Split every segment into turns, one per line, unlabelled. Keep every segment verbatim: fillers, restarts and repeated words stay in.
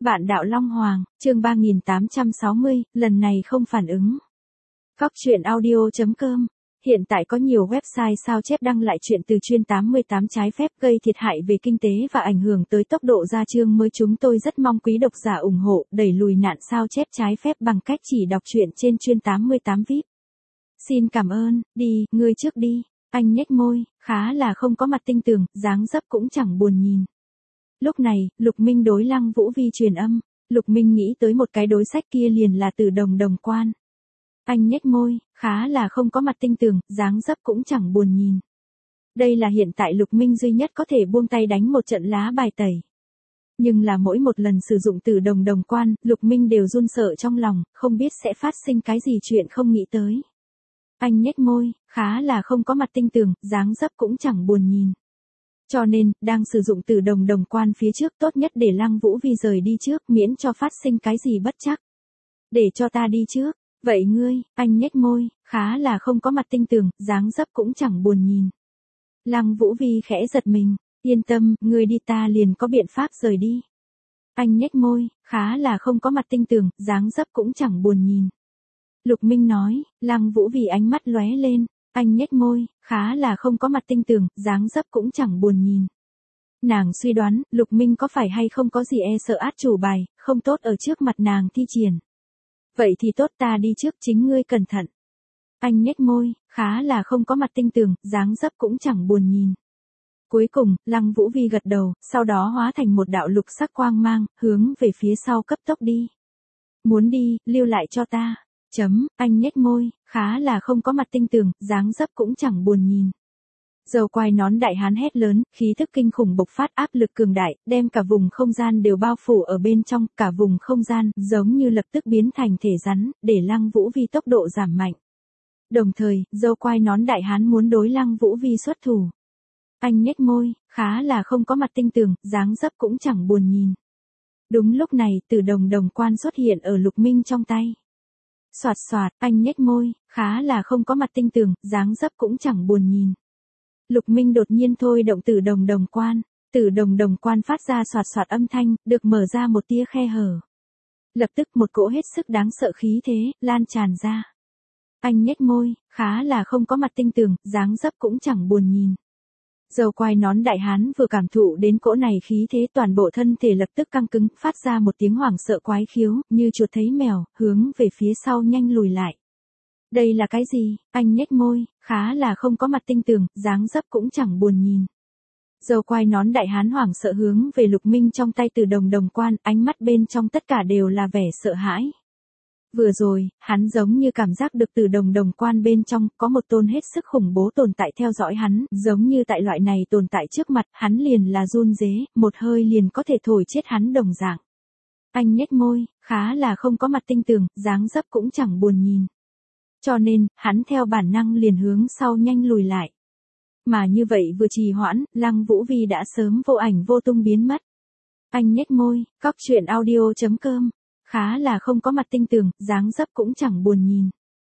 Vạn đạo Long Hoàng, chương ba nghìn tám trăm sáu mươi, lần này không phản ứng. Cóc truyện audio chấm com. Hiện tại có nhiều website sao chép đăng lại chuyện từ chuyên tám mươi tám trái phép gây thiệt hại về kinh tế và ảnh hưởng tới tốc độ ra chương mới. Chúng tôi rất mong quý độc giả ủng hộ, đẩy lùi nạn sao chép trái phép bằng cách chỉ đọc truyện trên chuyên tám mươi tám vi ai pi. Xin cảm ơn, đi, ngươi trước đi. Anh nhếch môi, khá là không có mặt tinh tường, dáng dấp cũng chẳng buồn nhìn. Lúc này, Lục Minh đối Lăng Vũ Vi truyền âm. Lục Minh nghĩ tới một cái đối sách kia liền là Từ Đồng Đồng Quan. Anh nhếch môi, khá là không có mặt tinh tường, dáng dấp cũng chẳng buồn nhìn. Đây là hiện tại Lục Minh duy nhất có thể buông tay đánh một trận lá bài tẩy. Nhưng là mỗi một lần sử dụng Từ Đồng Đồng Quan, Lục Minh đều run sợ trong lòng, không biết sẽ phát sinh cái gì chuyện không nghĩ tới. Anh nhếch môi, khá là không có mặt tinh tường, dáng dấp cũng chẳng buồn nhìn. Cho nên, đang sử dụng Từ Đồng Đồng Quan phía trước tốt nhất để Lăng Vũ Vi rời đi trước, miễn cho phát sinh cái gì bất trắc. Để cho ta đi trước. Vậy ngươi, anh nhếch môi, khá là không có mặt tinh tường, dáng dấp cũng chẳng buồn nhìn. Lăng Vũ Vi khẽ giật mình, yên tâm, ngươi đi ta liền có biện pháp rời đi. Anh nhếch môi, khá là không có mặt tinh tường, dáng dấp cũng chẳng buồn nhìn. Lục Minh nói, Lăng Vũ Vi ánh mắt lóe lên. Anh nhếch môi, khá là không có mặt tinh tường, dáng dấp cũng chẳng buồn nhìn. Nàng suy đoán, Lục Minh có phải hay không có gì e sợ át chủ bài, không tốt ở trước mặt nàng thi triển. Vậy thì tốt, ta đi trước, chính ngươi cẩn thận. Anh nhếch môi, khá là không có mặt tinh tường, dáng dấp cũng chẳng buồn nhìn. Cuối cùng, Lăng Vũ Vi gật đầu, sau đó hóa thành một đạo lục sắc quang mang, hướng về phía sau cấp tốc đi. Muốn đi, lưu lại cho ta. Chấm, anh nhếch môi, khá là không có mặt tinh tường, dáng dấp cũng chẳng buồn nhìn. Dầu quai nón đại hán hét lớn, khí thức kinh khủng bộc phát, áp lực cường đại, đem cả vùng không gian đều bao phủ ở bên trong, cả vùng không gian, giống như lập tức biến thành thể rắn, để Lăng Vũ Vi tốc độ giảm mạnh. Đồng thời, dâu quai nón đại hán muốn đối Lăng Vũ Vi xuất thủ. Anh nhếch môi, khá là không có mặt tinh tường, dáng dấp cũng chẳng buồn nhìn. Đúng lúc này, Từ Đồng Đồng Quan xuất hiện ở Lục Minh trong tay. Soạt soạt, anh nhếch môi, khá là không có mặt tinh tường, dáng dấp cũng chẳng buồn nhìn. Lục Minh đột nhiên thôi động Từ Đồng Đồng Quan, Từ Đồng Đồng Quan phát ra soạt soạt âm thanh, được mở ra một tia khe hở. Lập tức một cỗ hết sức đáng sợ khí thế, lan tràn ra. Anh nhếch môi, khá là không có mặt tinh tường, dáng dấp cũng chẳng buồn nhìn. Dầu quai nón đại hán vừa cảm thụ đến cỗ này khí thế, toàn bộ thân thể lập tức căng cứng, phát ra một tiếng hoảng sợ quái khiếu, như chuột thấy mèo, hướng về phía sau nhanh lùi lại. Đây là cái gì? Anh nhếch môi, khá là không có mặt tinh tường, dáng dấp cũng chẳng buồn nhìn. Dầu quai nón đại hán hoảng sợ hướng về Lục Minh trong tay Từ Đồng Đồng Quan, ánh mắt bên trong tất cả đều là vẻ sợ hãi. Vừa rồi, hắn giống như cảm giác được Từ Đồng Đồng Quan bên trong có một tôn hết sức khủng bố tồn tại theo dõi hắn, giống như tại loại này tồn tại trước mặt, hắn liền là run rế, một hơi liền có thể thổi chết hắn đồng dạng. Anh nhếch môi, khá là không có mặt tinh tường, dáng dấp cũng chẳng buồn nhìn. Cho nên, hắn theo bản năng liền hướng sau nhanh lùi lại. Mà như vậy vừa trì hoãn, Lăng Vũ Vi đã sớm vô ảnh vô tung biến mất. Anh nhếch môi, cóc truyện audio chấm com. Khá là không có mặt tinh tường, dáng dấp cũng chẳng buồn nhìn.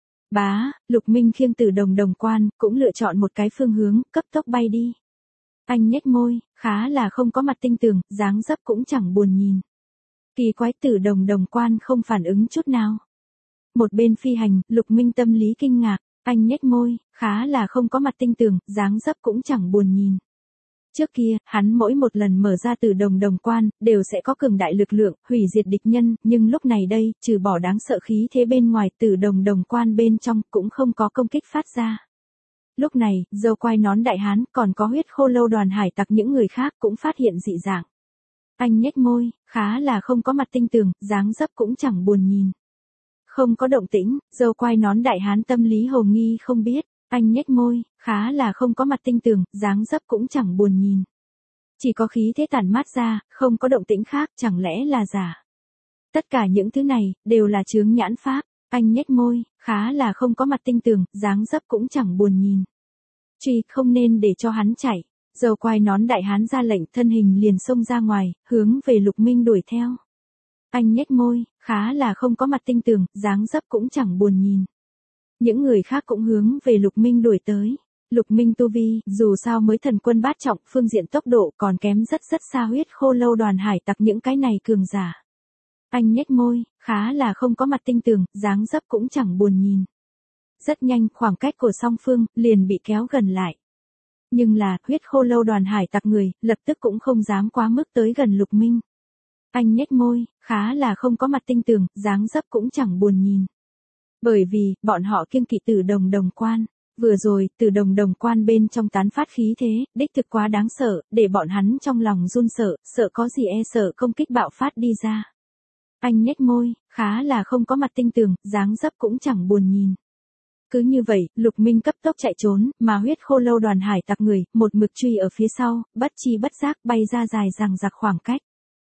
Bá, Lục Minh khiêng Từ Đồng Đồng Quan, cũng lựa chọn một cái phương hướng, cấp tốc bay đi. Anh nhếch môi, khá là không có mặt tinh tường, dáng dấp cũng chẳng buồn nhìn. Kỳ quái, Từ Đồng Đồng Quan không phản ứng chút nào. Một bên phi hành, Lục Minh tâm lý kinh ngạc, anh nhếch môi, khá là không có mặt tinh tường, dáng dấp cũng chẳng buồn nhìn. Trước kia, hắn mỗi một lần mở ra Từ Đồng Đồng Quan, đều sẽ có cường đại lực lượng, hủy diệt địch nhân, nhưng lúc này đây, trừ bỏ đáng sợ khí thế bên ngoài, Từ Đồng Đồng Quan bên trong, cũng không có công kích phát ra. Lúc này, dâu quai nón đại hán, còn có huyết khô lâu đoàn hải tặc những người khác cũng phát hiện dị dạng. Anh nhếch môi, khá là không có mặt tinh tường, dáng dấp cũng chẳng buồn nhìn. Không có động tĩnh, dâu quai nón đại hán tâm lý hồ nghi không biết. Anh nhếch môi, khá là không có mặt tinh tường, dáng dấp cũng chẳng buồn nhìn. Chỉ có khí thế tản mát ra, không có động tĩnh khác, chẳng lẽ là giả. Tất cả những thứ này, đều là chướng nhãn pháp. Anh nhếch môi, khá là không có mặt tinh tường, dáng dấp cũng chẳng buồn nhìn. Truy, không nên để cho hắn chạy. Dầu quai nón đại hán ra lệnh, thân hình liền xông ra ngoài, hướng về Lục Minh đuổi theo. Anh nhếch môi, khá là không có mặt tinh tường, dáng dấp cũng chẳng buồn nhìn. Những người khác cũng hướng về Lục Minh đuổi tới. Lục Minh tu vi, dù sao mới thần quân bát trọng, phương diện tốc độ còn kém rất rất xa huyết khô lâu đoàn hải tặc những cái này cường giả. Anh nhếch môi, khá là không có mặt tinh tường, dáng dấp cũng chẳng buồn nhìn. Rất nhanh, khoảng cách của song phương, liền bị kéo gần lại. Nhưng là, huyết khô lâu đoàn hải tặc người, lập tức cũng không dám quá mức tới gần Lục Minh. Anh nhếch môi, khá là không có mặt tinh tường, dáng dấp cũng chẳng buồn nhìn. Bởi vì, bọn họ kiêng kỵ Tử Đồng Đồng Quan. Vừa rồi, Tử Đồng Đồng Quan bên trong tán phát khí thế, đích thực quá đáng sợ, để bọn hắn trong lòng run sợ, sợ có gì e sợ công kích bạo phát đi ra. Anh nhếch môi, khá là không có mặt tinh tường, dáng dấp cũng chẳng buồn nhìn. Cứ như vậy, Lục Minh cấp tốc chạy trốn, mà huyết khô lâu đoàn hải tặc người, một mực truy ở phía sau, bất chi bất giác bay ra dài dằng dặc khoảng cách.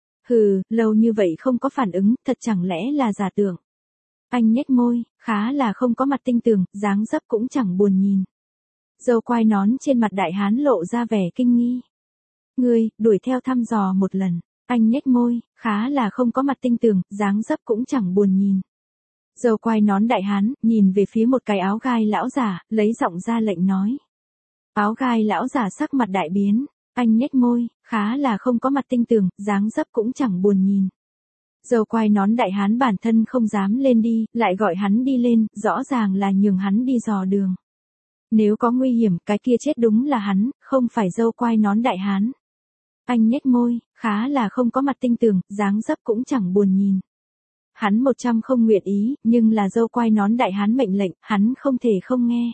Hừ, lâu như vậy không có phản ứng, thật chẳng lẽ là giả tưởng. Anh nhếch môi, khá là không có mặt tinh tường, dáng dấp cũng chẳng buồn nhìn. Dâu quai nón trên mặt đại hán lộ ra vẻ kinh nghi. Ngươi, đuổi theo thăm dò một lần. Anh nhếch môi, khá là không có mặt tinh tường, dáng dấp cũng chẳng buồn nhìn. Dâu quai nón đại hán, nhìn về phía một cái áo gai lão giả, lấy giọng ra lệnh nói. Áo gai lão giả sắc mặt đại biến, anh nhếch môi, khá là không có mặt tinh tường, dáng dấp cũng chẳng buồn nhìn. Dâu quai nón đại hán bản thân không dám lên đi, lại gọi hắn đi lên, rõ ràng là nhường hắn đi dò đường. Nếu có nguy hiểm, cái kia chết đúng là hắn, không phải dâu quai nón đại hán. Anh nhếch môi, khá là không có mặt tinh tường, dáng dấp cũng chẳng buồn nhìn. Hắn một trăm không nguyện ý, nhưng là dâu quai nón đại hán mệnh lệnh, hắn không thể không nghe.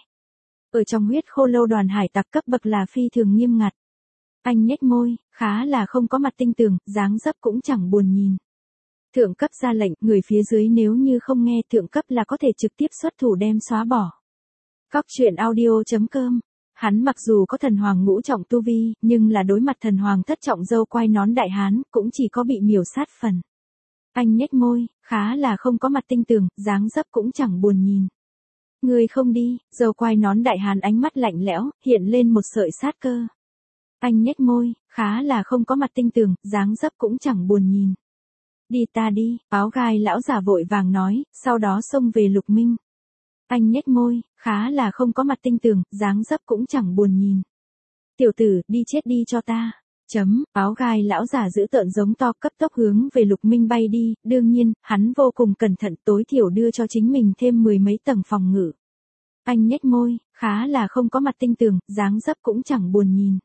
Ở trong huyết khô lâu đoàn hải tặc cấp bậc là phi thường nghiêm ngặt. Anh nhếch môi, khá là không có mặt tinh tường, dáng dấp cũng chẳng buồn nhìn. Thượng cấp ra lệnh, người phía dưới nếu như không nghe thượng cấp là có thể trực tiếp xuất thủ đem xóa bỏ. Cóc truyện audio chấm com. Hắn mặc dù có thần hoàng ngũ trọng tu vi, nhưng là đối mặt thần hoàng thất trọng dâu quai nón đại hán, cũng chỉ có bị miểu sát phần. Anh nhếch môi, khá là không có mặt tinh tường, dáng dấp cũng chẳng buồn nhìn. Ngươi không đi, dâu quai nón đại hán ánh mắt lạnh lẽo, hiện lên một sợi sát cơ. Anh nhếch môi, khá là không có mặt tinh tường, dáng dấp cũng chẳng buồn nhìn. Đi ta đi, áo gai lão giả vội vàng nói, sau đó xông về Lục Minh. Anh nhếch môi, khá là không có mặt tinh tường, dáng dấp cũng chẳng buồn nhìn. Tiểu tử, đi chết đi cho ta. Chấm, áo gai lão giả giữ tợn giống to cấp tốc hướng về Lục Minh bay đi, đương nhiên, hắn vô cùng cẩn thận tối thiểu đưa cho chính mình thêm mười mấy tầng phòng ngự. Anh nhếch môi, khá là không có mặt tinh tường, dáng dấp cũng chẳng buồn nhìn.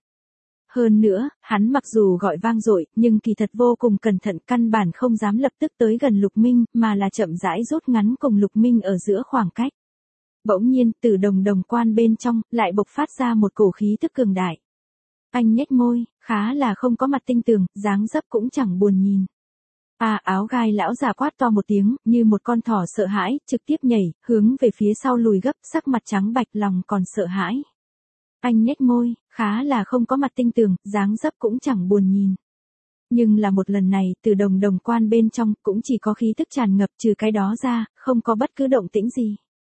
Hơn nữa, hắn mặc dù gọi vang dội, nhưng kỳ thật vô cùng cẩn thận căn bản không dám lập tức tới gần Lục Minh, mà là chậm rãi rút ngắn cùng Lục Minh ở giữa khoảng cách. Bỗng nhiên, từ đồng đồng quan bên trong, lại bộc phát ra một cổ khí tức cường đại. Anh nhếch môi, khá là không có mặt tinh tường, dáng dấp cũng chẳng buồn nhìn. À, áo gai lão già quát to một tiếng, như một con thỏ sợ hãi, trực tiếp nhảy, hướng về phía sau lùi gấp, sắc mặt trắng bạch lòng còn sợ hãi. Anh nhếch môi, khá là không có mặt tinh tường, dáng dấp cũng chẳng buồn nhìn. Nhưng là một lần này, từ đồng đồng quan bên trong, cũng chỉ có khí tức tràn ngập trừ cái đó ra, không có bất cứ động tĩnh gì.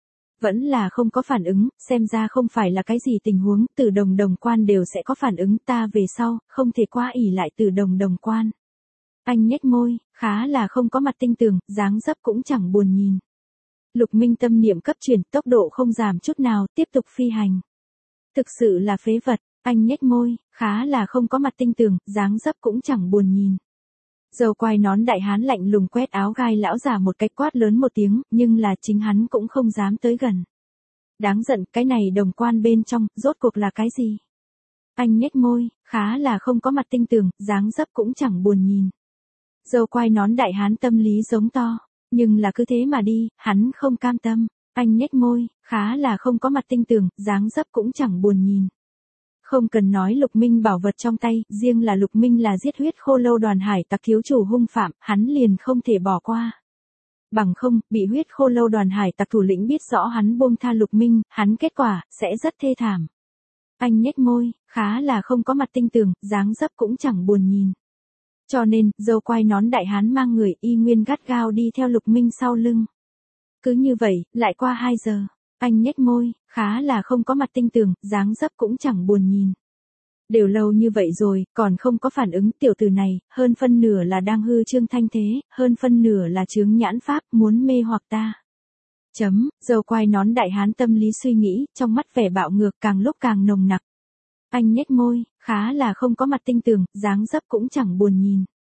Vẫn là không có phản ứng, xem ra không phải là cái gì tình huống, từ đồng đồng quan đều sẽ có phản ứng ta về sau, không thể qua ỉ lại từ đồng đồng quan. Anh nhếch môi, khá là không có mặt tinh tường, dáng dấp cũng chẳng buồn nhìn. Lục Minh tâm niệm cấp chuyển, tốc độ không giảm chút nào, tiếp tục phi hành. Thực sự là phế vật, anh nhếch môi, khá là không có mặt tinh tường, dáng dấp cũng chẳng buồn nhìn. Dâu quai nón đại hán lạnh lùng quét áo gai lão giả một cái quát lớn một tiếng, nhưng là chính hắn cũng không dám tới gần. Đáng giận, cái này đồng quan bên trong, rốt cuộc là cái gì? Anh nhếch môi, khá là không có mặt tinh tường, dáng dấp cũng chẳng buồn nhìn. Dâu quai nón đại hán tâm lý giống to, nhưng là cứ thế mà đi, hắn không cam tâm. Anh nhếch môi, khá là không có mặt tinh tường, dáng dấp cũng chẳng buồn nhìn. Không cần nói Lục Minh bảo vật trong tay, riêng là Lục Minh là giết huyết khô lâu đoàn hải tặc thiếu chủ hung phạm, hắn liền không thể bỏ qua. Bằng không, bị huyết khô lâu đoàn hải tặc thủ lĩnh biết rõ hắn buông tha Lục Minh, hắn kết quả, sẽ rất thê thảm. Anh nhếch môi, khá là không có mặt tinh tường, dáng dấp cũng chẳng buồn nhìn. Cho nên, dâu quai nón đại hán mang người y nguyên gắt gao đi theo Lục Minh sau lưng. Cứ như vậy, lại qua hai giờ. Anh nhếch môi, khá là không có mặt tinh tường, dáng dấp cũng chẳng buồn nhìn. Đều lâu như vậy rồi, còn không có phản ứng tiểu tử này, hơn phân nửa là đang hư trương thanh thế, hơn phân nửa là chướng nhãn pháp, muốn mê hoặc ta. Chấm, dâu quai nón đại hán tâm lý suy nghĩ, trong mắt vẻ bạo ngược càng lúc càng nồng nặc. Anh nhếch môi, khá là không có mặt tinh tường, dáng dấp cũng chẳng buồn nhìn.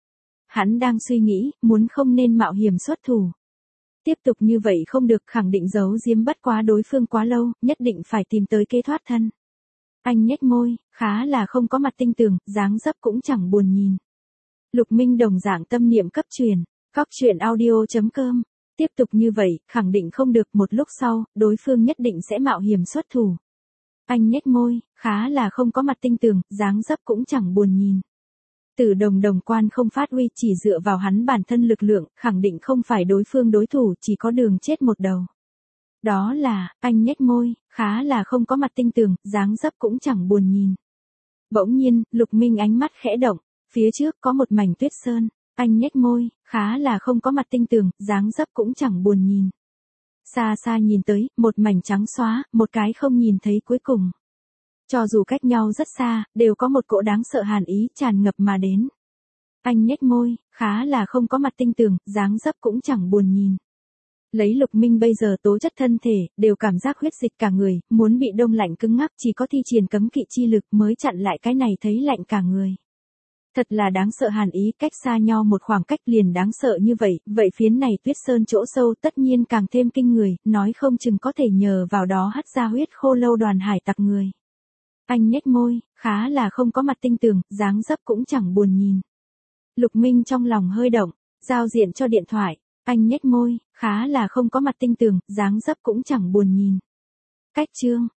Hắn đang suy nghĩ, muốn không nên mạo hiểm xuất thủ. Tiếp tục như vậy không được, khẳng định giấu giếm bất quá đối phương quá lâu, nhất định phải tìm tới kế thoát thân. Anh nhếch môi, khá là không có mặt tinh tường, dáng dấp cũng chẳng buồn nhìn. Lục Minh đồng dạng tâm niệm cấp truyền, cóc truyện audio chấm com. Tiếp tục như vậy, khẳng định không được, một lúc sau, đối phương nhất định sẽ mạo hiểm xuất thủ. Anh nhếch môi, khá là không có mặt tinh tường, dáng dấp cũng chẳng buồn nhìn. Tử đồng đồng quan không phát huy, chỉ dựa vào hắn bản thân lực lượng, khẳng định không phải đối phương đối thủ, chỉ có đường chết một đầu. Đó là, anh nhếch môi, khá là không có mặt tinh tường, dáng dấp cũng chẳng buồn nhìn. Bỗng nhiên, Lục Minh ánh mắt khẽ động, phía trước có một mảnh tuyết sơn, anh nhếch môi, khá là không có mặt tinh tường, dáng dấp cũng chẳng buồn nhìn. Xa xa nhìn tới, một mảnh trắng xóa, một cái không nhìn thấy cuối cùng. Cho dù cách nhau rất xa, đều có một cỗ đáng sợ hàn ý tràn ngập mà đến. Anh nhếch môi, khá là không có mặt tinh tường, dáng dấp cũng chẳng buồn nhìn. Lấy Lục Minh bây giờ tố chất thân thể, đều cảm giác huyết dịch cả người, muốn bị đông lạnh cứng ngắc, chỉ có thi triển cấm kỵ chi lực mới chặn lại cái này thấy lạnh cả người. Thật là đáng sợ hàn ý, cách xa nhau một khoảng cách liền đáng sợ như vậy, vậy phiến này tuyết sơn chỗ sâu tất nhiên càng thêm kinh người, nói không chừng có thể nhờ vào đó hắt ra huyết khô lâu đoàn hải tặc người. Anh nhếch môi, khá là không có mặt tinh tường, dáng dấp cũng chẳng buồn nhìn. Lục Minh trong lòng hơi động, giao diện cho điện thoại, anh nhếch môi, khá là không có mặt tinh tường, dáng dấp cũng chẳng buồn nhìn. Cách chương